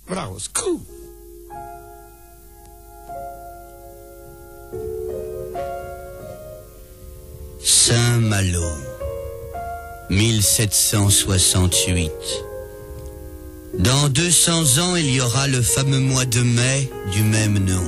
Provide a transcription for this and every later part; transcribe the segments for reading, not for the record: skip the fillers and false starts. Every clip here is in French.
That was cool. Saint-Malo, 1768. Dans 200 ans, il y aura le fameux mois de mai du même nom.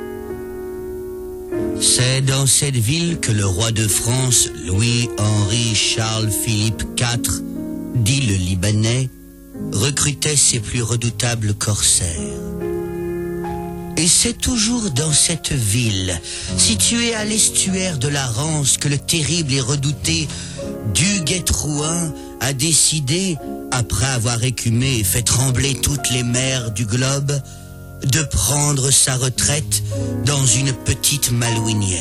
C'est dans cette ville que le roi de France, Louis-Henri Charles-Philippe IV, dit le Libanais, recrutait ses plus redoutables corsaires. Et c'est toujours dans cette ville, située à l'estuaire de la Rance, que le terrible et redouté Duguay-Trouin a décidé, après avoir écumé et fait trembler toutes les mers du globe, de prendre sa retraite dans une petite malouinière.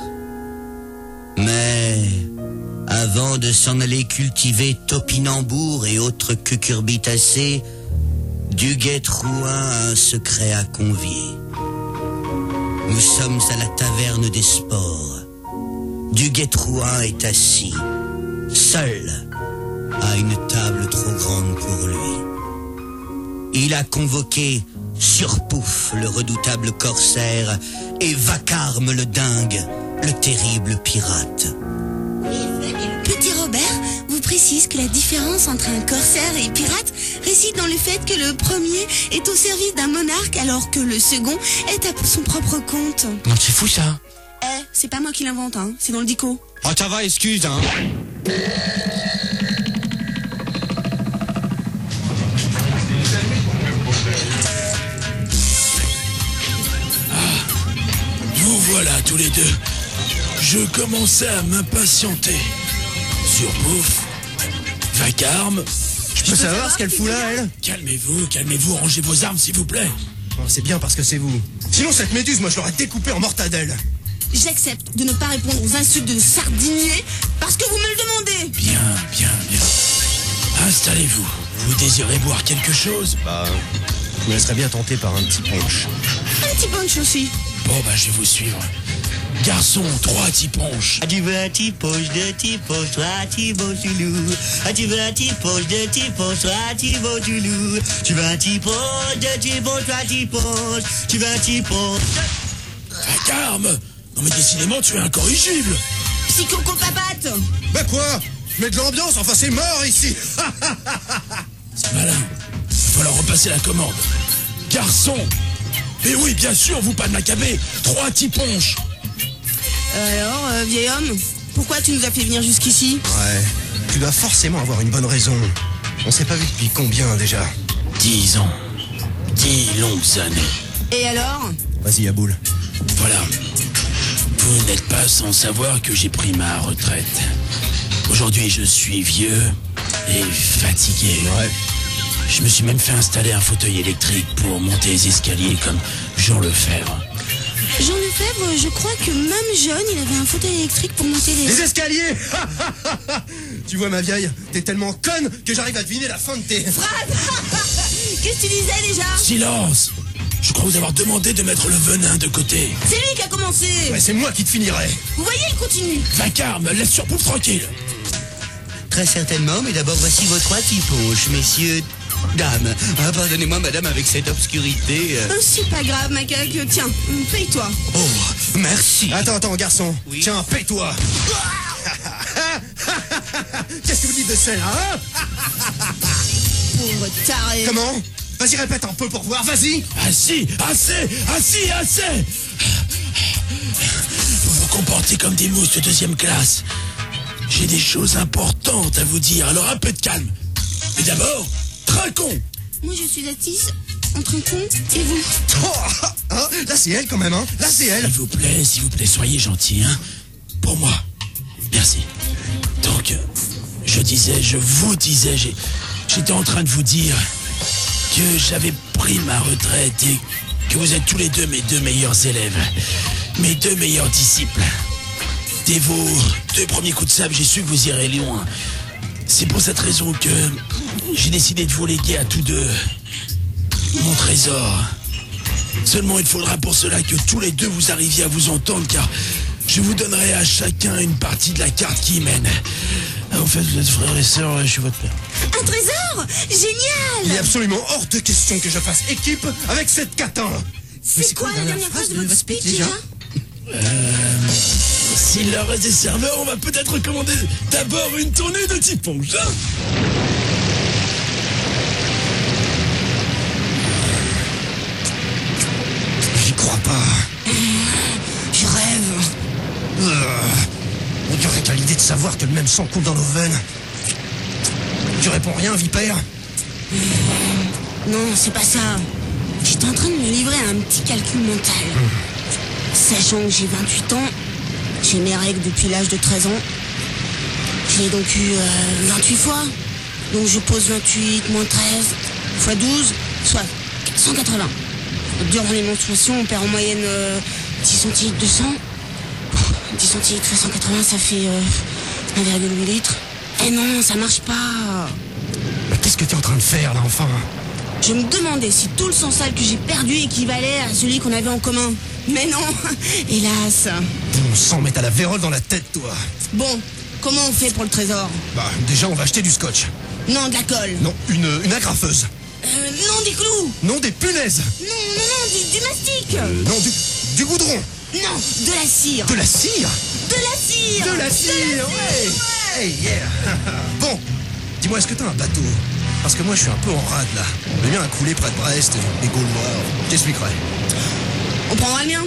Mais avant de s'en aller cultiver topinambour et autres cucurbitacées, Duguay-Trouin a un secret à convier. Nous sommes à la taverne des sports. Duguay-Trouin est assis, seul, à une table trop grande pour lui. Il a convoqué Surpouf, le redoutable corsaire, et Vacarme le dingue, le terrible pirate. Petit Robert vous précise que la différence entre un corsaire et pirate réside dans le fait que le premier est au service d'un monarque alors que le second est à son propre compte. Non, c'est fou ça. C'est pas moi qui l'invente, hein, c'est dans le dico. Oh, ça va, excuse, hein. Vous voilà tous les deux. Je commençais à m'impatienter. Surpouf, Vacarme. Je peux savoir ce qu'elle fout là, elle? Calmez-vous, rangez vos armes s'il vous plaît. Oh, c'est bien parce que c'est vous. Sinon cette méduse, moi je l'aurais découpée en mortadelle. J'accepte de ne pas répondre aux insultes de sardinier parce que vous me le demandez. Bien. Installez-vous. Vous désirez boire quelque chose? Je me laisserais bien tenter par un petit punch. Un petit punch aussi. Bon, je vais vous suivre. Garçon, 3 petits punch. Tu veux un petit punch, 2 petits punch, 3 petits beaux Zoulou. Tu veux un petit punch, 2 petits punch, 3 petits beaux Zoulou. Tu veux un petit punch, 2 petits punch, 3 petits punch. Tu veux un petit punch. Vacarme! Non mais décidément, tu es incorrigible. Psychocopapate. Bah quoi? Je mets de l'ambiance, enfin c'est mort ici. C'est malin. Il va falloir repasser la commande. Garçon! Mais oui, bien sûr, vous pas de m'accaber. 3 petits punch. Alors, vieil homme, pourquoi tu nous as fait venir jusqu'ici? Ouais, tu dois forcément avoir une bonne raison. On s'est pas vu depuis combien déjà? 10 ans. 10 longues années. Et alors? Vas-y, à boule. Voilà. Vous n'êtes pas sans savoir que j'ai pris ma retraite. Aujourd'hui, je suis vieux et fatigué. Ouais. Je me suis même fait installer un fauteuil électrique pour monter les escaliers comme Jean Lefebvre. Jean Lefebvre, je crois que même jeune, il avait un fauteuil électrique pour monter les... Les escaliers. Tu vois ma vieille, t'es tellement conne que j'arrive à deviner la fin de tes... Qu'est-ce que tu disais déjà? Silence! Je crois vous avoir demandé de mettre le venin de côté. C'est lui qui a commencé. Ouais, c'est moi qui te finirai. Vous voyez, il continue. Vacarme, laisse Surpouf tranquille. Très certainement, mais d'abord voici vos 3 petits punch, messieurs, dames. Pardonnez-moi, madame, avec cette obscurité. C'est pas grave, macaque. Tiens, paye-toi. Oh, merci. Attends, garçon. Oui. Tiens, paie-toi. Qu'est-ce que vous dites de celle-là, hein? Pauvre taré. Comment? Vas-y, répète un peu pour voir, vas-y. Assez! Vous vous comportez comme des mousses de 2e classe. J'ai des choses importantes à vous dire, alors un peu de calme. Mais d'abord, trinquons. Moi, je suis assise entre un con et vous. Oh, hein, là, c'est elle quand même, hein. Là, c'est elle. S'il vous plaît, soyez gentils, hein. Pour moi. Merci. Donc, je vous disais, j'étais en train de vous dire que j'avais pris ma retraite et que vous êtes tous les deux mes 2 meilleurs élèves, mes 2 meilleurs disciples. Dès vos 2 premiers coups de sable, j'ai su que vous irez loin. C'est pour cette raison que j'ai décidé de vous léguer à tous 2 mon trésor. Seulement, il faudra pour cela que tous les 2 vous arriviez à vous entendre, car je vous donnerai à chacun une partie de la carte qui mène En fait, vous êtes frères et sœurs, je suis votre père. Un trésor? Il est Génial! absolument hors de question que je fasse équipe avec cette catin. C'est quoi la dernière phrase de votre speech déjà? S'il leur reste des serveurs, on va peut-être recommander d'abord une tournée de Tiponge, hein. J'y crois pas. Je rêve. On dirait qu'à l'idée de savoir que le même sang coule dans nos veines. Tu réponds rien, vipère? Non, c'est pas ça. J'étais en train de me livrer à un petit calcul mental. Sachant que j'ai 28 ans, j'ai mes règles depuis l'âge de 13 ans. J'ai donc eu 28 fois. Donc je pose 28 moins 13 fois 12, soit 180. Durant les menstruations, on perd en moyenne 10 centilitres de sang. 10 centilitres fois 180, ça fait 1,8 litre. Eh non, ça marche pas. Mais qu'est-ce que t'es en train de faire, là, enfin? Je me demandais si tout le sang sale que j'ai perdu équivalait à celui qu'on avait en commun. Mais non, hélas. Bon sang, mais t'as la vérole dans la tête, toi. Bon, comment on fait pour le trésor? Bah, déjà, on va acheter du scotch. Non, de la colle. Non, une agrafeuse. Non, des clous. Non, des punaises. Non, du mastic. Non, du goudron. Non, de la cire. De la cire. De la cire. De la cire, ouais. Hey, yeah. Bon, dis-moi, est-ce que t'as un bateau? Parce que moi, je suis un peu en rade, là. Le mien a coulé près de Brest, les Gaulois. Je t'expliquerai. On prendra le mien.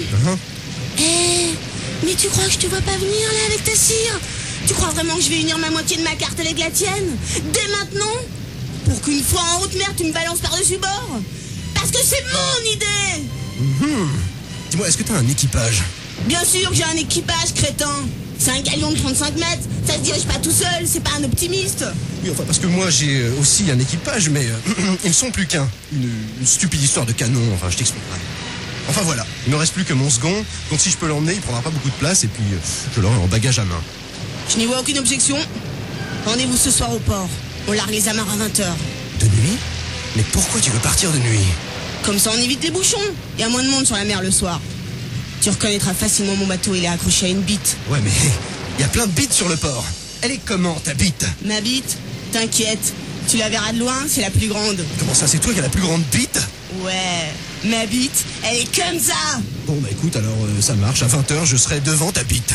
Mais tu crois que je te vois pas venir, là, avec ta cire? Tu crois vraiment que je vais unir ma moitié de ma carte avec la tienne? Dès maintenant? Pour qu'une fois en haute mer, tu me balances par-dessus bord? Parce que c'est mon idée. Dis-moi, est-ce que t'as un équipage? Bien sûr que j'ai un équipage, crétin. C'est un galion de 35 mètres. Ça se dirige pas tout seul, c'est pas un optimiste. Oui, enfin, parce que moi, j'ai aussi un équipage, mais ils ne sont plus qu'un. Une stupide histoire de canon, enfin, je t'expliquerai. Enfin, voilà. Il ne me reste plus que mon second, donc si je peux l'emmener, il prendra pas beaucoup de place, et puis je l'aurai en bagage à main. Je n'y vois aucune objection. Rendez-vous ce soir au port. On largue les amarres à 20h. De nuit? Mais pourquoi tu veux partir de nuit? Comme ça, on évite les bouchons. Il y a moins de monde sur la mer le soir. Tu reconnaîtras facilement mon bateau, il est accroché à une bite. Ouais, mais il y a plein de bites sur le port. Elle est comment, ta bite? Ma bite? T'inquiète. Tu la verras de loin, c'est la plus grande. Comment ça, c'est toi qui as la plus grande bite? Ouais, ma bite, elle est comme ça. Bon, bah écoute, alors ça marche. À 20h, je serai devant ta bite.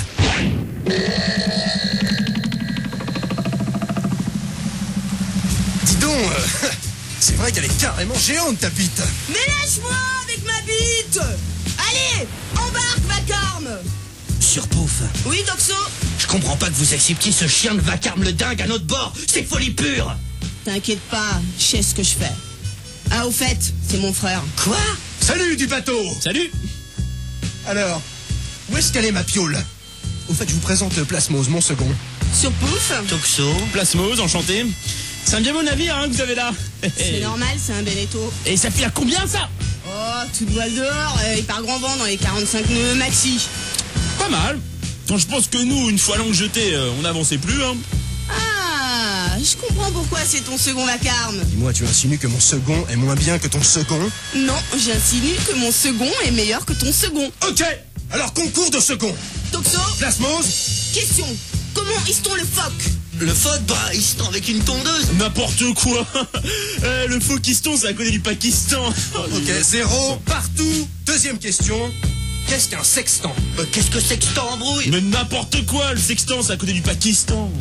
Dis donc, c'est vrai qu'elle est carrément géante, ta bite. Mais lâche-moi avec ma bite. Allez, embarque, vacarme. Surpouf, Oui, Doxo? je comprends pas que vous acceptiez ce chien de vacarme le dingue à notre bord. C'est folie pure. T'inquiète pas, je sais ce que je fais. Ah, au fait, c'est mon frère. Quoi? Salut, du bateau. Salut. Alors, où est-ce qu'elle est, ma piole? Au fait, je vous présente Plasmose, mon second. Surpouf? Toxo, Plasmose, enchanté. C'est un bien beau navire, hein, que vous avez là. C'est normal, c'est un Beneteau. Et ça file à combien, ça? Oh, toute voile dehors, il part grand vent dans les 45 nœuds maxi. Pas mal. Quand je pense que nous, une fois l'angle jeté, on n'avançait plus, hein. Ah, je comprends pourquoi c'est ton second vacarme. Dis-moi, tu insinues que mon second est moins bien que ton second? Non, j'insinue que mon second est meilleur que ton second. Ok. Alors, concours de second. Toxo, Plasmose. question. Comment hisse-t-on le phoque? le phoque, bah, il se tend avec une tondeuse. N'importe quoi. Le faux Kiston, c'est à côté du Pakistan. Ok, 0 partout. Deuxième question. Qu'est-ce qu'un sextant? Qu'est-ce que c'est que cette embrouille? Mais n'importe quoi, le sextant, c'est à côté du Pakistan.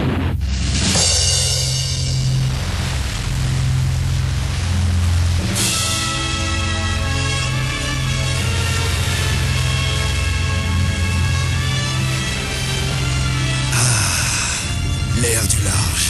L'air du large.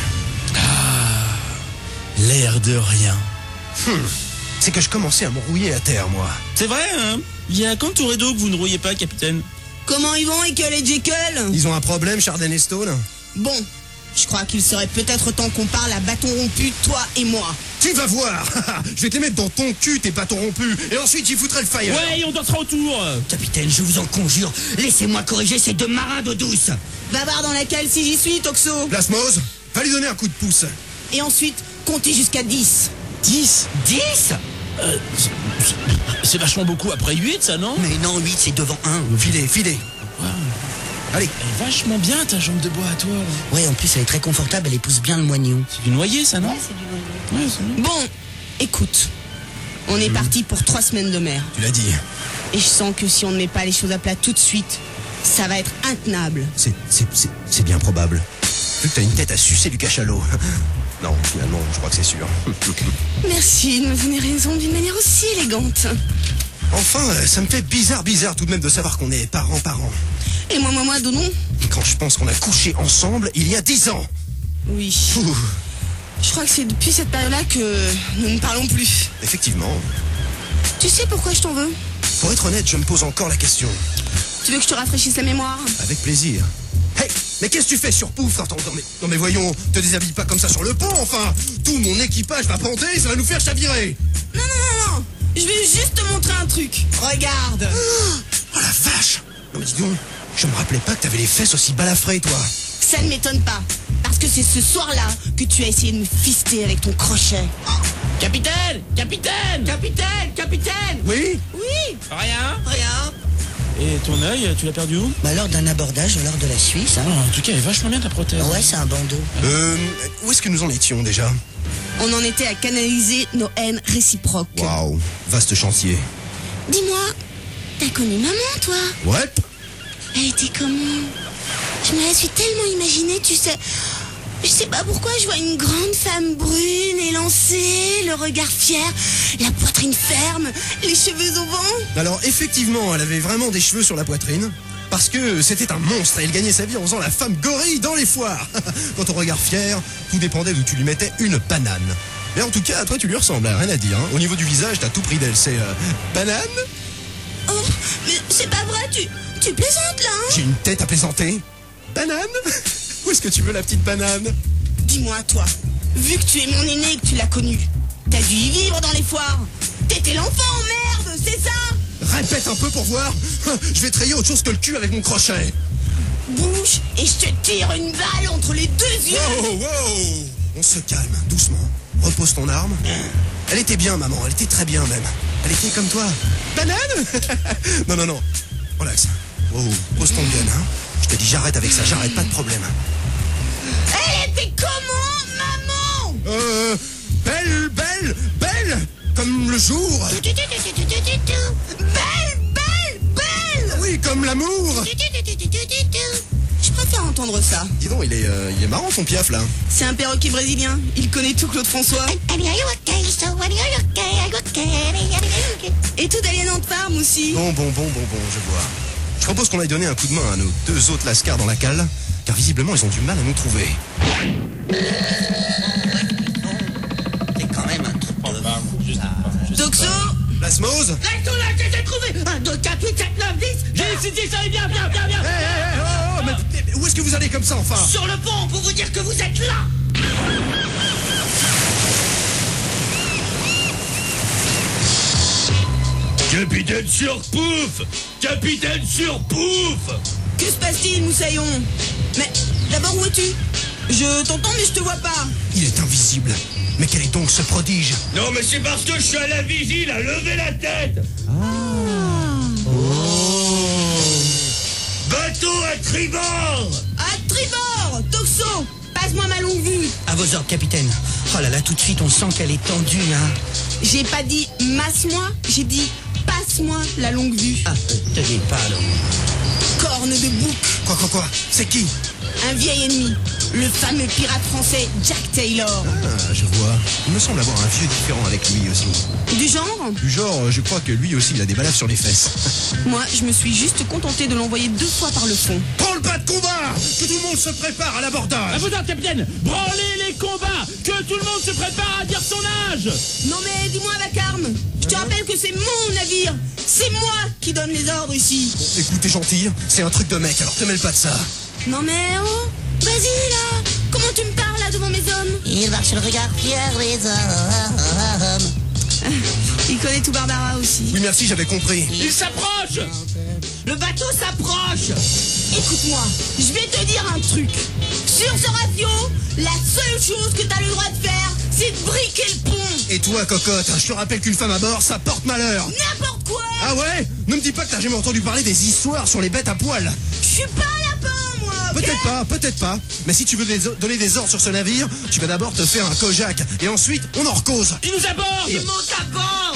L'air de rien. C'est que je commençais à me rouiller à terre, moi. C'est vrai, hein? Il y a quand Toredo que vous ne rouillez pas, capitaine? Comment ils vont, Ekel et Jekyll? Ils ont un problème, Chardin et Stone? Bon, je crois qu'il serait peut-être temps qu'on parle à bâton rompu, toi et moi. Tu vas voir. Je vais te les mettre dans ton cul, tes bâtons rompus. Et ensuite, j'y foutrai le fire. Ouais, on dansera autour. Capitaine, je vous en conjure, laissez-moi corriger ces deux marins d'eau douce. Va voir dans la cale si j'y suis, Toxo. Plasmose, va lui donner un coup de pouce. Et ensuite, comptez jusqu'à 10. 10? 10? C'est vachement beaucoup après 8, ça, non? Mais non, 8, c'est devant 1. Filez, filez. Allez. Elle est vachement bien ta jambe de bois à toi. Là. Ouais, en plus, elle est très confortable, elle épouse bien le moignon. C'est du noyer ça, non? C'est du bon. Ouais, c'est bien. Bon, écoute. On est parti pour 3 semaines de mer. Tu l'as dit. Et je sens que si on ne met pas les choses à plat tout de suite, ça va être intenable. C'est bien probable. Vu que t'as une tête à sucer du cachalot. Non, finalement, je crois que c'est sûr. Merci de me donner raison d'une manière aussi élégante. Enfin, ça me fait bizarre tout de même de savoir qu'on est parents. Et moi, Donon? Quand je pense qu'on a couché ensemble il y a 10 ans. Oui. Ouh, Je crois que c'est depuis cette période-là que nous ne parlons plus. effectivement. Tu sais pourquoi je t'en veux? Pour être honnête, je me pose encore la question. Tu veux que je te rafraîchisse la mémoire? Avec plaisir. Hey, mais qu'est-ce que tu fais sur Pouf? Attends, non mais voyons, te déshabille pas comme ça sur le pont, enfin. Tout mon équipage va panter, ça va nous faire chavirer. Non. Je vais juste te montrer un truc. Regarde. Oh la vache. Non mais dis donc, je me rappelais pas que t'avais les fesses aussi balafrées, toi. Ça ne m'étonne pas. Parce que c'est ce soir-là que tu as essayé de me fister avec ton crochet. Capitaine! Oui? Oui. Rien? Rien. Et ton œil, tu l'as perdu où? Bah, lors d'un abordage au large de la Suisse, hein. En tout cas, elle est vachement bien ta prothèse. Ouais, c'est un bandeau. Où est-ce que nous en étions déjà? On en était à canaliser nos haines réciproques. Waouh, vaste chantier. Dis-moi, t'as connu maman, toi? Ouais. Elle était comment? Je me la suis tellement imaginée, tu sais. Je sais pas pourquoi je vois une grande femme brune, élancée, le regard fier, la poitrine ferme, les cheveux au vent. Alors effectivement, elle avait vraiment des cheveux sur la poitrine. Parce que c'était un monstre et elle gagnait sa vie en faisant la femme gorille dans les foires. Quant au regard fier, tout dépendait d'où tu lui mettais une banane. Mais en tout cas, toi tu lui ressembles, rien à dire. Hein. Au niveau du visage, t'as tout pris d'elle. C'est banane? Oh, mais c'est pas vrai, tu plaisantes là, hein? J'ai une tête à plaisanter. Banane? Où est-ce que tu veux la petite banane? Dis-moi, toi, vu que tu es mon aîné et que tu l'as connu, t'as dû y vivre dans les foires. T'étais l'enfant, merde, c'est ça? Répète un peu pour voir. Je vais te rayer autre chose que le cul avec mon crochet. Bouge et je te tire une balle entre les 2 yeux. Wow. On se calme, doucement. Repose ton arme. Elle était bien, maman, elle était très bien même. Elle était comme toi. Banane? Non. Relax. Wow, pose ton gun, hein. Je te dis j'arrête avec ça, j'arrête, pas de problème. Elle était comment, maman? Belle comme le jour. Belle. Oui, comme l'amour. Je préfère entendre ça. Dis donc, il est marrant son piaf là. C'est un perroquet brésilien. Il connaît tout, Claude François. Et tout d'Alien Farm aussi. Bon, je vois. Je propose qu'on aille donner un coup de main à nos 2 autres lascars dans la cale, car visiblement ils ont du mal à nous trouver. C'est quand même un truc de... Toxo. Plasmose. Là, j'ai trouvé. 1, 2, 4, 8, 7, 9, 10. J'ai dit ça, viens. Mais où est-ce que vous allez comme ça, enfin? Sur le pont pour vous dire que vous êtes là. Capitaine sur Pouf! Que se passe-t-il, Moussaillon? Mais d'abord, où es-tu? Je t'entends, mais je te vois pas. Il est invisible. Mais quel est donc ce prodige? Non, mais c'est parce que je suis à la vigile, à lever la tête! Bateau à tribord! À tribord, Toxo. Passe-moi ma longue vue. À vos ordres, capitaine. Oh là là, tout de suite, on sent qu'elle est tendue, hein. J'ai pas dit masse-moi, j'ai dit passe-moi la longue vue. Ah, tenez, pardon. Corne de bouc, Quoi? C'est qui? un vieil ennemi, le fameux pirate français Jack Taylor. Ah, je vois. Il me semble avoir un vieux différent avec lui aussi. Du genre, Du genre, je crois que lui aussi, il a des balafres sur les fesses. moi je me suis juste contenté de l'envoyer 2 fois par le fond. Prends le pas de combat! Que tout le monde se prépare à l'abordage! À vos ordres, capitaine! Branlez les combats! Que tout le monde se prépare à dire son âge! Non mais dis-moi vacarme, je te rappelle que c'est mon navire, c'est moi qui donne les ordres ici. Écoute, t'es gentil, c'est un truc de mec, alors te mêle pas de ça. Non mais oh, vas-y là, comment tu me parles là devant mes hommes? Il marche le regard fier des hommes. Il connaît tout Barbara aussi. Oui, merci, j'avais compris. Il s'approche! Le bateau s'approche. Écoute-moi, je vais te dire un truc. Sur ce rafiot, la seule chose que t'as le droit de faire, c'est de briquer le pont. Et toi, cocotte, je te rappelle qu'une femme à bord, ça porte malheur. N'importe quoi. Ah ouais? Ne me dis pas que t'as jamais entendu parler des histoires sur les bêtes à poil. Je suis pas là-bas. Peut-être pas. Mais si tu veux donner des ordres sur ce navire, tu vas d'abord te faire un Kojak. Et ensuite, on en recose. Il nous aborde! Il monte à bord.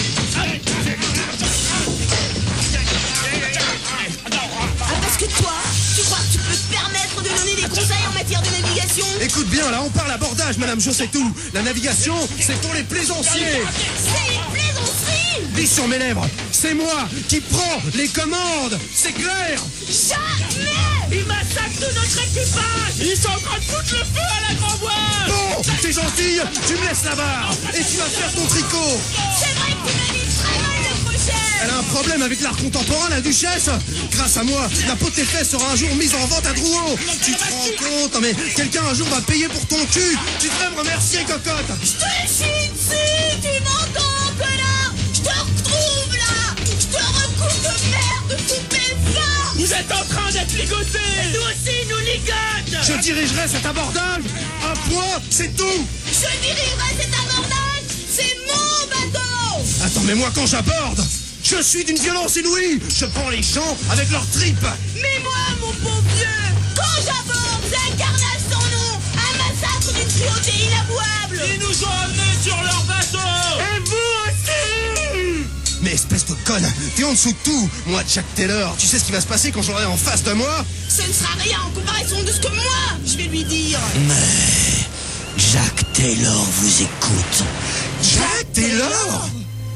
Ah, parce que toi, tu crois que tu peux te permettre de donner des conseils en matière de navigation? Écoute bien, là, on parle abordage, madame, je sais tout. La navigation, c'est pour les plaisanciers. C'est une plaisanterie. Lis sur mes lèvres, c'est moi qui prends les commandes. C'est clair? Jamais. Il massacre tout notre équipage! Ils sont en train de foutre le feu à la grand voile! Bon, t'es gentille, tu me laisses la barre. Et tu vas faire ton tricot. C'est vrai que tu m'as mis très mal le crochet. Elle a un problème avec l'art contemporain, la duchesse. Grâce à moi, la peau de tes fesses sera un jour mise en vente à Drouot. Tu te rends compte? Non mais quelqu'un un jour va payer pour ton cul. Tu devrais me remercier, cocotte. Je te chie dessus, tu m'entends, connard? Je te retrouve là. Je te recoupe de merde, poupée fin. Vous êtes en train d'être ligotés! Nous aussi, nous ligote! Je dirigerai cet abordage. Un point, c'est tout. Je dirigerai cet abordage. C'est mon bateau. Attends, mais moi quand j'aborde, je suis d'une violence inouïe. Je prends les gens avec leurs tripes. Mais moi, mon bon vieux, quand j'aborde, c'est un carnage sans nom, un massacre d'une cruauté inavouable. Ils nous ont amenés sur leur bateau! Et vous aussi. Mais espèce de conne, t'es en dessous de tout. Moi, Jack Taylor, tu sais ce qui va se passer quand j'aurai en face de moi? Ce ne sera rien en comparaison de ce que moi, je vais lui dire. Mais Jack Taylor vous écoute. Jack Taylor?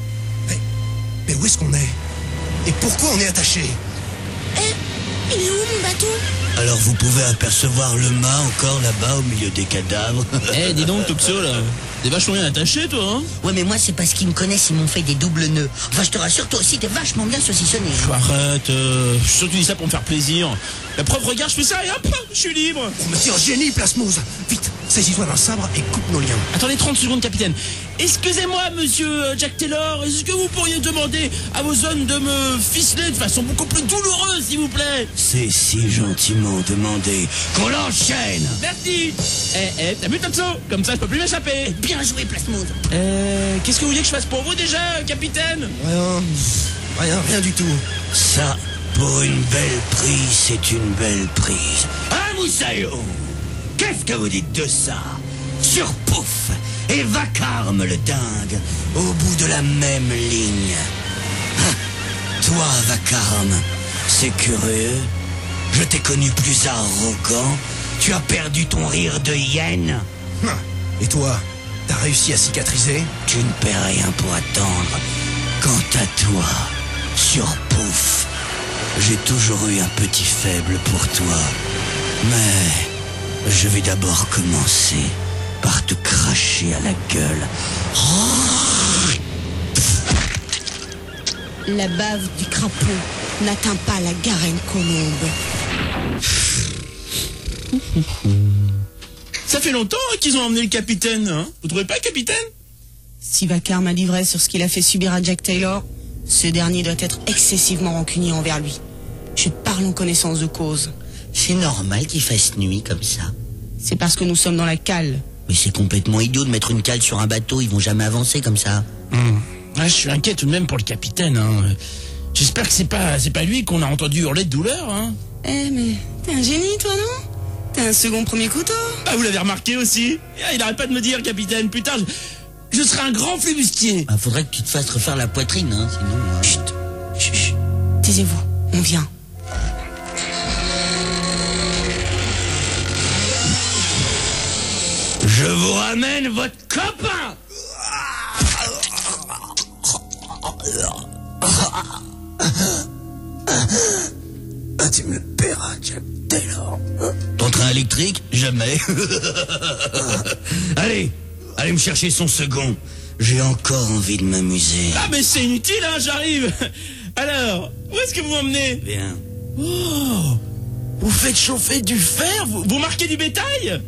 Mais où est-ce qu'on est? Et pourquoi on est attaché? Eh, il est où mon bateau? Alors vous pouvez apercevoir le mât encore là-bas au milieu des cadavres. Eh, dis donc, Toxo, là. T'es vachement bien attaché, toi, hein? Ouais, mais moi c'est parce qu'ils me connaissent, ils m'ont fait des doubles nœuds. Enfin, je te rassure, toi aussi t'es vachement bien saucissonné. Arrête, je suis sûr que tu dis ça pour me faire plaisir. La preuve, regarde, je fais ça et hop, je suis libre. Oh, mais t'es un génie, Plasmose. Vite, saisis-toi d'un sabre et coupe nos liens. Attendez 30 secondes, capitaine. Excusez-moi, monsieur Jack Taylor, est-ce que vous pourriez demander à vos hommes de me ficeler de façon beaucoup plus douloureuse, s'il vous plaît? C'est si gentiment demandé qu'on l'enchaîne. Merci. T'as vu, Toxo? Comme ça, je peux plus m'échapper. Bien joué, Plasmode. Qu'est-ce que vous voulez que je fasse pour vous, déjà, capitaine? Rien du tout. Ça, pour une belle prise, c'est une belle prise. Ah, Moussaillon, qu'est-ce que vous dites de ça? Sur Pouf et Vacarme le dingue, au bout de la même ligne. Ah, toi, Vacarme, c'est curieux. Je t'ai connu plus arrogant. Tu as perdu ton rire de hyène. Et toi, t'as réussi à cicatriser? Tu ne perds rien pour attendre. Quant à toi, sur Pouf, j'ai toujours eu un petit faible pour toi. Mais je vais d'abord commencer par te cracher à la gueule. La bave du crapaud n'atteint pas la garenne colombe. Ça fait longtemps qu'ils ont emmené le capitaine, hein? Vous trouvez pas, capitaine? Si Vacarme a livré sur ce qu'il a fait subir à Jack Taylor, ce dernier doit être excessivement rancunier envers lui. Je parle en connaissance de cause. C'est normal qu'il fasse nuit comme ça. C'est parce que nous sommes dans la cale. Mais c'est complètement idiot de mettre une cale sur un bateau, ils vont jamais avancer comme ça. Ah, je suis inquiet tout de même pour le capitaine, hein. J'espère que c'est pas lui qu'on a entendu hurler de douleur, hein. Eh, mais t'es un génie, toi, non? T'as un second premier couteau. Ah, vous l'avez remarqué aussi? Ah, il arrête pas de me dire, capitaine, putain, je serai un grand flibustier. Ah, faudrait que tu te fasses refaire la poitrine, hein, sinon... Chut, chut, chut. Taisez-vous, on vient. Je vous ramène votre copain. Tu me le paieras, Jack Taylor. Ton train électrique? Jamais. Allez me chercher son second. J'ai encore envie de m'amuser. Ah, mais c'est inutile, hein, j'arrive. Alors, où est-ce que vous m'emmenez? Bien. Oh, vous faites chauffer du fer? Vous marquez du bétail?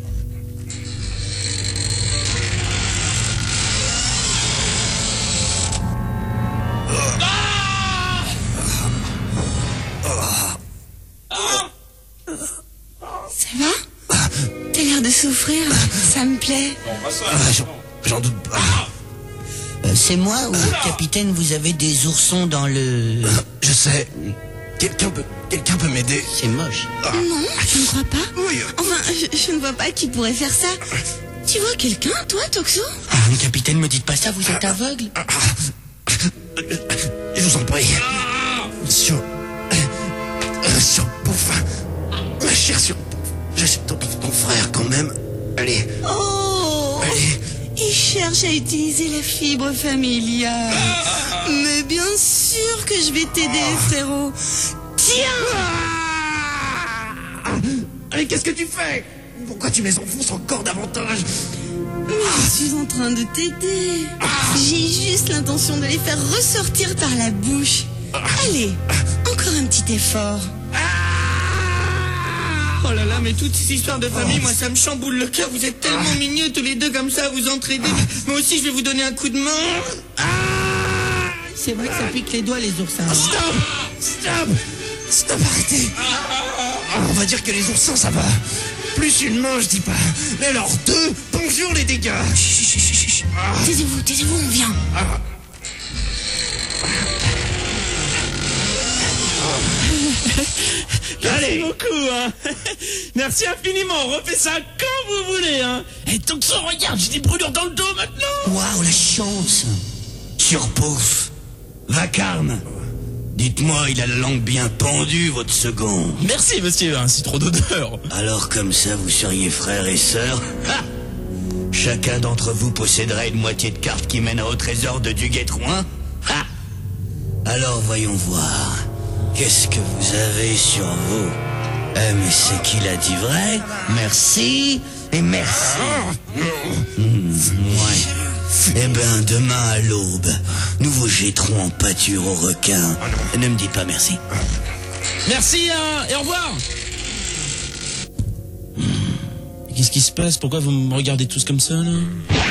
Ça va? T'as l'air de souffrir, ça me plaît. J'en doute pas. C'est moi ou, capitaine, vous avez des oursons dans le... Je sais. quelqu'un peut m'aider? C'est moche. Non, tu ne crois pas? Oui. Enfin, je ne vois pas qui pourrait faire ça. Tu vois quelqu'un, toi, Toxo? Ah, capitaine, me dites pas ça, vous êtes aveugle? Je vous en prie. Sur Pouf. Ma chère sur Pouf. Ton frère, quand même. Allez. Oh! Allez. Il cherche à utiliser la fibre familiale. Mais bien sûr que je vais t'aider, frérot. Tiens! Allez, qu'est-ce que tu fais? Pourquoi tu les enfonces encore davantage? Mais je suis en train de t'aider. J'ai juste l'intention de les faire ressortir par la bouche. Allez, encore un petit effort. Oh là là, mais toutes ces histoires de famille, moi ça me chamboule le cœur. Vous êtes tellement mignons tous les deux comme ça, vous entraidez. Moi aussi je vais vous donner un coup de main. C'est vrai que ça pique les doigts les oursins. Stop, arrêtez. On va dire que les oursins, ça va. Plus une main, je dis pas. Mais alors deux, bonjour les dégâts. Chut. Taisez-vous, on vient. Merci beaucoup, hein. Merci infiniment, on refait ça quand vous voulez, hein. Et Toxo, regarde, j'ai des brûlures dans le dos maintenant. Waouh, la chance. Sur Pouf. Vacarme. Dites-moi, il a la langue bien pendue, votre second. Merci, monsieur, hein, c'est trop d'odeur. Alors comme ça, vous seriez frères et sœurs? Ha! Chacun d'entre vous posséderait une moitié de carte qui mènera au trésor de Duguay-Trouin? Ha! Alors voyons voir. Qu'est-ce que vous avez sur vous? Mais c'est qui l'a dit vrai? Merci et merci. Ouais. Eh ben, demain à l'aube, nous vous jetterons en pâture aux requins. Ne me dites pas merci. Merci, hein, et au revoir. Qu'est-ce qui se passe? Pourquoi vous me regardez tous comme ça, là?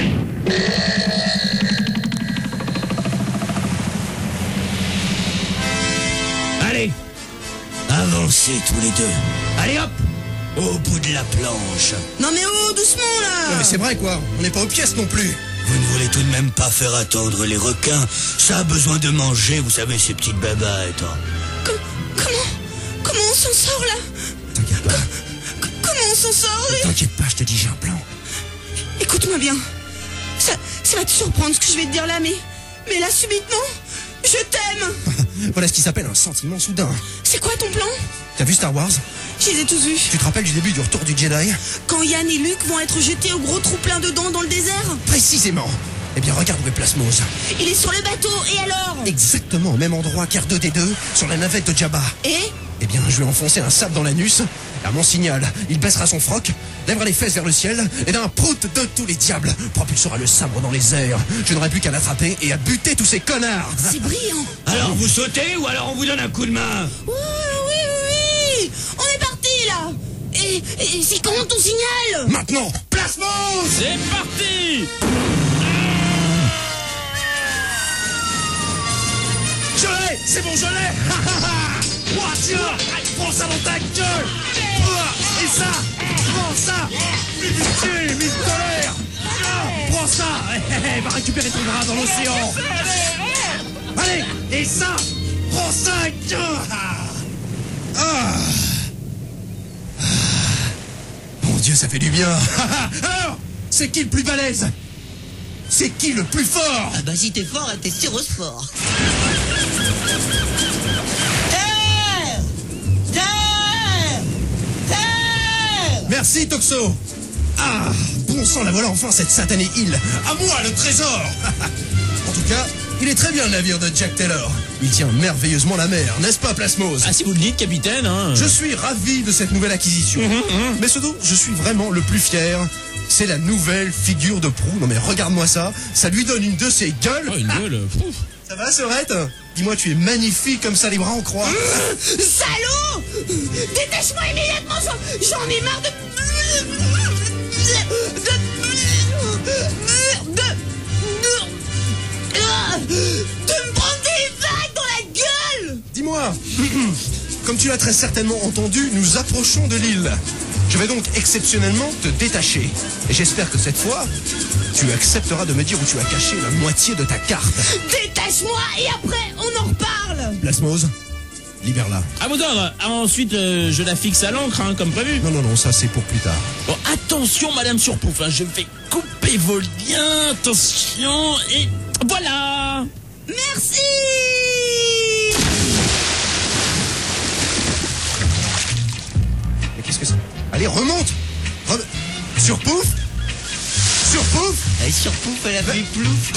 Allez, avancez tous les deux. Allez hop, au bout de la planche. Non mais oh, doucement là. Non mais c'est vrai quoi, on n'est pas aux pièces non plus. Vous ne voulez tout de même pas faire attendre les requins? Ça a besoin de manger, vous savez, ces petites babattes. Comment on s'en sort là? T'inquiète pas. Comment on s'en sort? T'inquiète pas, je te dis, j'ai un plan. Écoute-moi bien. Ça va te surprendre ce que je vais te dire là, mais là subitement, je t'aime. Voilà ce qui s'appelle un sentiment soudain. C'est quoi ton plan? T'as vu Star Wars? Je les ai tous vus. Tu te rappelles du début du Retour du Jedi? Quand Yann et Luke vont être jetés au gros trou plein de dents dans le désert? Précisément. Eh bien, regarde où est Plasmos. Il est sur le bateau, et alors? Exactement au même endroit qu'R2D2, sur la navette de Jabba. Et? Eh bien, je lui ai enfoncé un sabre dans l'anus. À mon signal, il baissera son froc, lèvera les fesses vers le ciel, et d'un prout de tous les diables, propulsera le sabre dans les airs. Je n'aurai plus qu'à l'attraper et à buter tous ces connards. C'est brillant. Alors vous sautez ou alors on vous donne un coup de main? Oui. On est parti là. Et c'est comment ton signal? Maintenant, Plasmos! C'est parti. Je l'ai! C'est bon, je l'ai! Ouah, tiens! Prends ça dans ta gueule! Et ça! Prends ça! Mille colère! Prends ça! Va récupérer ton bras dans l'océan! Allez! Et ça! Prends ça! Mon Dieu, ça fait du bien! Alors, c'est qui le plus balèze? C'est qui le plus fort? Ah bah si t'es fort, t'es Styrosphore. Merci Toxo. Ah, bon sang, la voilà enfin cette satanée île. À moi le trésor. En tout cas, il est très bien le navire de Jack Taylor. Il tient merveilleusement la mer, n'est-ce pas Plasmos? Ah, si vous le dites, capitaine, hein. Je suis ravi de cette nouvelle acquisition. Mais ce dont je suis vraiment le plus fier, c'est la nouvelle figure de proue. Non mais regarde-moi ça, ça lui donne une de ses gueules. Oh, une gueule. Pouf. Ça va, Sorette? Dis-moi, tu es magnifique comme ça, les bras en croix. Salaud! Détache-moi immédiatement, j'en ai marre de me prendre des vagues dans la gueule! Dis-moi, comme tu l'as très certainement entendu, nous approchons de l'île. Je vais donc exceptionnellement te détacher. Et j'espère que cette fois, tu accepteras de me dire où tu as caché la moitié de ta carte. Détache-moi et après, on en reparle! Plasmos, libère-la. À vos ordres. Ensuite, je la fixe à l'encre, hein, comme prévu. Non, ça c'est pour plus tard. Bon, attention, Madame Surpouf, hein, je vais couper vos liens, attention, et voilà. Merci. Mais qu'est-ce que c'est? Allez, remonte. Surpouf. Surpouf, elle a fait plouf.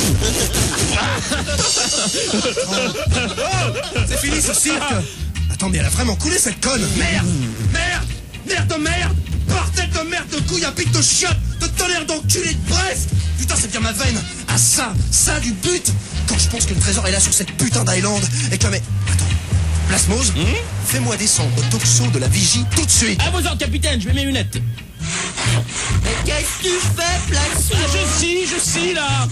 C'est fini ce cirque. Attends, mais elle a vraiment coulé cette conne. Merde de merde. Bordel de merde, de couille à pique de chiotte, de tonnerre d'enculé de Brest. Putain, c'est bien ma veine. Ah ça du but. Quand je pense que le trésor est là sur cette putain d'island et que mais... Attends, Plasmose, fais-moi descendre Toxo de la vigie tout de suite. À vos ordres, capitaine, je mets mes lunettes. Mais qu'est-ce que tu fais, Plasmose? Ah, je scie, là.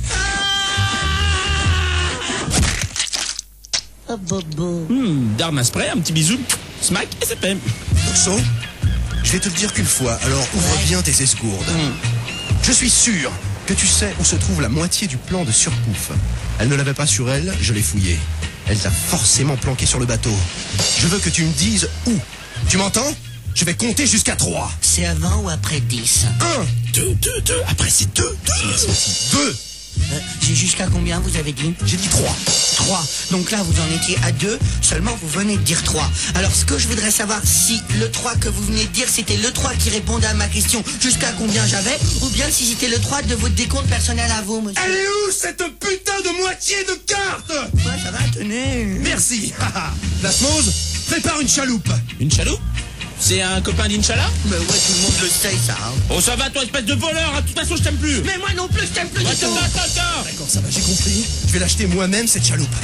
Oh, bobo. D'armes à spray, un petit bisou, smack, et c'est fait. Toxo, je vais te le dire qu'une fois, alors ouvre bien tes esgourdes. Je suis sûr que tu sais où se trouve la moitié du plan de Surpouf. Elle ne l'avait pas sur elle, je l'ai fouillé. Elle t'a forcément planqué sur le bateau. Je veux que tu me dises où. Tu m'entends? Je vais compter jusqu'à 3. C'est avant ou après 10? 1, 2. Après, c'est 2. 2. J'ai jusqu'à combien, vous avez dit? J'ai dit 3. 3. Donc là, vous en étiez à 2, seulement vous venez de dire 3. Alors, ce que je voudrais savoir, si le 3 que vous venez de dire, c'était le 3 qui répondait à ma question jusqu'à combien j'avais, ou bien si c'était le 3 de votre décompte personnel à vous, monsieur. Elle est où cette putain de moitié de carte? Ouais, ça va, tenez. Merci. Plasmose, prépare une chaloupe. Une chaloupe? C'est un copain d'Inch'Allah? Bah ouais, tout le monde le sait, ça. Hein. Oh, ça va, toi, espèce de voleur, hein. De toute façon, je t'aime plus. Mais moi non plus, je t'aime plus Ouais, du tout. D'accord. D'accord, ça va, j'ai compris. Je vais l'acheter moi-même, cette chaloupe.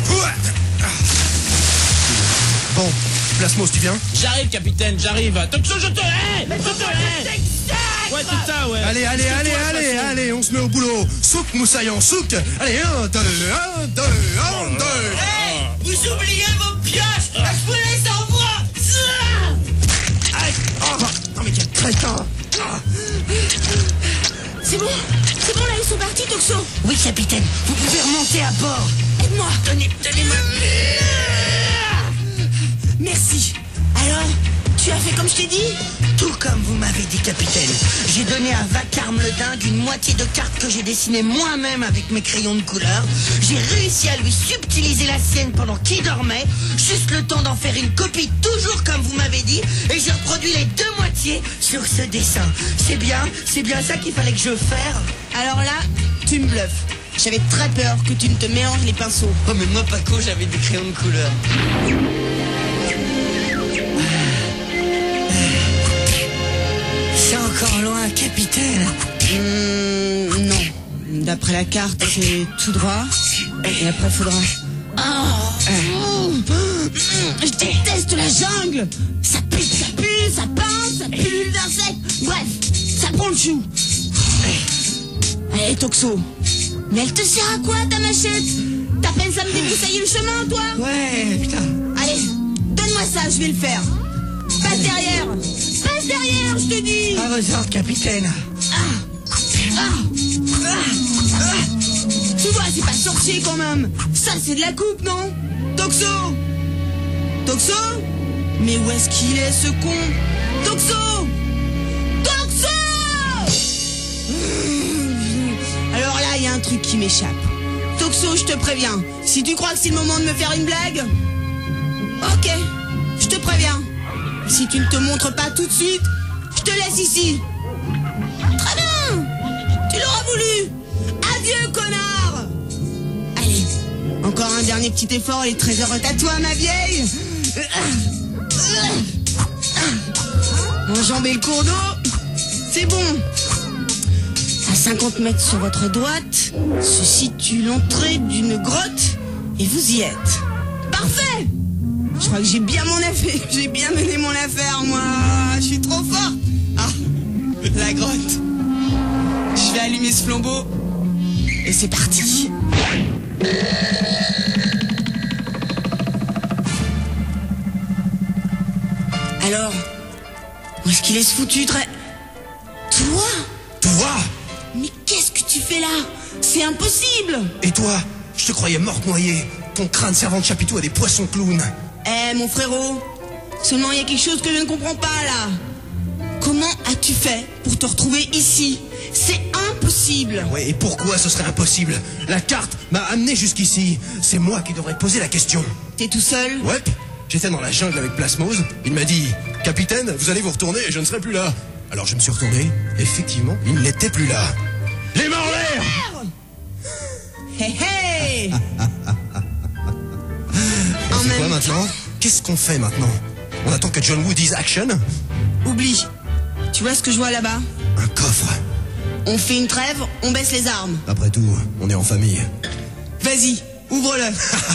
Bon, Plasmose, tu viens? J'arrive, capitaine, j'arrive. Toxo, je te hais. Je te hais. Ouais, tout ça, ouais. Allez, on se met au boulot. Souk, moussaillant, souk. Allez, 1, 2, 1, 2, 1, 2. Hey, vous oubliez vos pioches. Je vous laisse en voix. Non mais quel crétin. C'est bon là, ils sont partis, Toxo. Oui, capitaine, vous pouvez remonter à bord. Aide-moi. Tenez-moi. Merci. Alors, tu as fait comme je t'ai dit? Tout comme vous m'avez dit, capitaine. J'ai donné à Vacarme le dingue une moitié de carte que j'ai dessinée moi-même avec mes crayons de couleur. J'ai réussi à lui subtiliser la sienne pendant qu'il dormait, juste le temps d'en faire une copie toujours comme vous m'avez dit, et j'ai reproduit les 2 moitiés sur ce dessin. C'est bien ça qu'il fallait que je fasse. Alors là, tu me bluffes. J'avais très peur que tu ne te mélanges les pinceaux. Oh mais moi, Paco, j'avais des crayons de couleur. C'est encore loin, capitaine. Non. D'après la carte, c'est tout droit. Et après, faudra... Je déteste la jungle. Ça pue, ça pince, ça pue d'insectes. Bref, ça prend le chou. Allez, Toxo. Mais elle te sert à quoi, ta machette? T'as peine ça me débroussailler le chemin, toi? Ouais, putain. Allez, donne-moi ça, je vais le faire. Passe derrière, je te dis. À vos ordres, capitaine. Tu vois, c'est pas sorcier quand même. Ça, c'est de la coupe, non? Toxo? Mais où est-ce qu'il est, ce con? Toxo! Alors là, il y a un truc qui m'échappe. Toxo, je te préviens. Si tu crois que c'est le moment de me faire une blague... Ok, je te préviens. Si tu ne te montres pas tout de suite, je te laisse ici. Très bien. Tu l'auras voulu. Adieu, connard. Allez, encore un dernier petit effort et le trésor est à toi, ma vieille. Enjambez le cours d'eau. C'est bon. À 50 mètres sur votre droite se situe l'entrée d'une grotte et vous y êtes. Parfait. Je crois que j'ai bien mené mon affaire, moi. Je suis trop fort. Ah, la grotte. Je vais allumer ce flambeau. Et c'est parti. Alors, où est-ce qu'il est ce foutu Toi? Toi? Mais qu'est-ce que tu fais là? C'est impossible. Et toi? Je te croyais morte noyée. Ton crâne servant de chapiteau à des poissons clowns. mon frérot, seulement il y a quelque chose que je ne comprends pas là. Comment as-tu fait pour te retrouver ici? C'est impossible. Ouais, et pourquoi ce serait impossible? La carte m'a amené jusqu'ici. C'est moi qui devrais poser la question. T'es tout seul? Ouais, j'étais dans la jungle avec Plasmose. Il m'a dit, capitaine, vous allez vous retourner et je ne serai plus là. Alors je me suis retourné. Effectivement, il n'était plus là. Les mains en l'air! Hé hé! On fait quoi maintenant? Qu'est-ce qu'on fait maintenant? On attend que John Woo dise action? Oublie. Tu vois ce que je vois là-bas? Un coffre. On fait une trêve, on baisse les armes. Après tout, on est en famille. Vas-y, ouvre-le.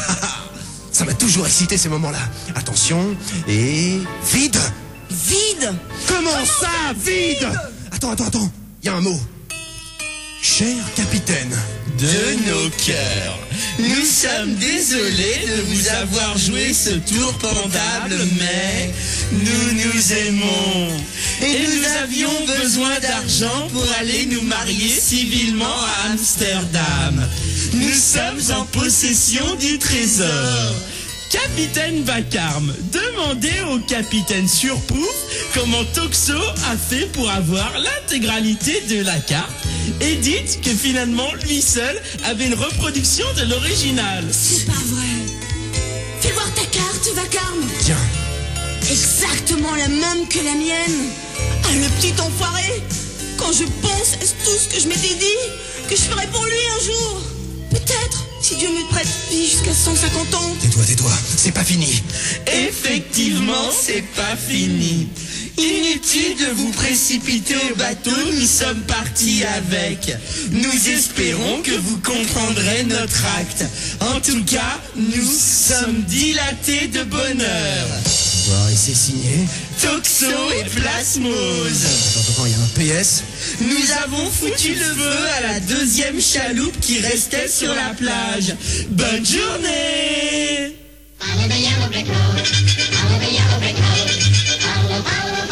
Ça m'a toujours excité ces moments-là. Attention, et... vide! Vide? Comment ça, vide? Attends. Il y a un mot. Cher capitaine. De nos cœurs, nous sommes désolés de vous avoir joué ce tour pendable, mais nous nous aimons. Et nous avions besoin d'argent pour aller nous marier civilement à Amsterdam. Nous sommes en possession du trésor. Capitaine Vacarme, demandez au capitaine Surpouf comment Toxo a fait pour avoir l'intégralité de la carte et dites que finalement lui seul avait une reproduction de l'original. C'est pas vrai. Fais voir ta carte, Vacarme. Tiens. Exactement la même que la mienne. Ah, le petit enfoiré. Quand je pense à tout ce que je m'étais dit, que je ferais pour lui un jour. Peut-être, si Dieu me prête vie jusqu'à 150 ans. Tais-toi, c'est pas fini. Effectivement, c'est pas fini. Inutile de vous précipiter au bateau, nous sommes partis avec. Nous espérons que vous comprendrez notre acte. En tout cas, nous sommes dilatés de bonheur. Voilà, et c'est signé. Toxo et Plasmose. Attends, il y a un PS. Nous avons foutu le feu à la deuxième chaloupe qui restait sur la plage. Bonne journée! Follow the yellow brick road. Follow the yellow brick road. Follow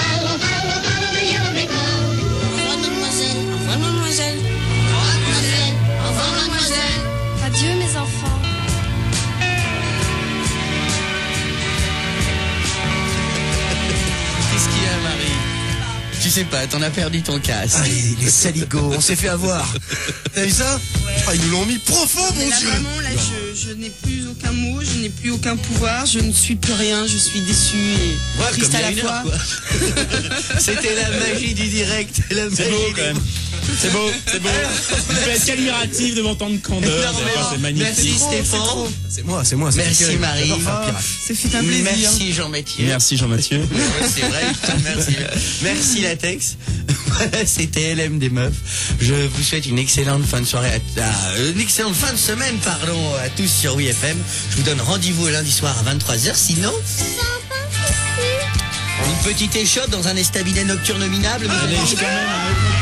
the yellow brick road. Au revoir, mademoiselle. Au revoir, mademoiselle. Au revoir, mademoiselle. Au revoir, mademoiselle. Adieu mes enfants. Qu'est-ce qu'il y a, Marie? Tu sais pas, t'en as perdu ton casque. Ah, les saligots, on s'est fait avoir. T'as vu ça? Ah, ils nous l'ont mis profond, mon Là, Dieu. vraiment, là, je n'ai plus aucun mot, je n'ai plus aucun pouvoir, je ne suis plus rien, je suis déçue et triste à la fois. C'était la magie du direct. C'est beau quand même. C'est beau. Vous pouvez être admiratif devant tant de candeur. D'ailleurs, c'est magnifique. Merci Stéphane. C'est moi. c'est Merci Thierry. Marie. J'adore faire pirate. Ça fait un plaisir. Merci Jean-Mathieu. Merci Jean-Mathieu. C'est vrai, merci. Merci Latex. Voilà, c'était LM des meufs. Je vous souhaite une excellente fin de soirée, une excellente fin de semaine, pardon, à tous sur WFM. Je vous donne rendez-vous lundi soir à 23h. Sinon, une petite échoppe dans un estabinet nocturne minable. Allez, je quand même.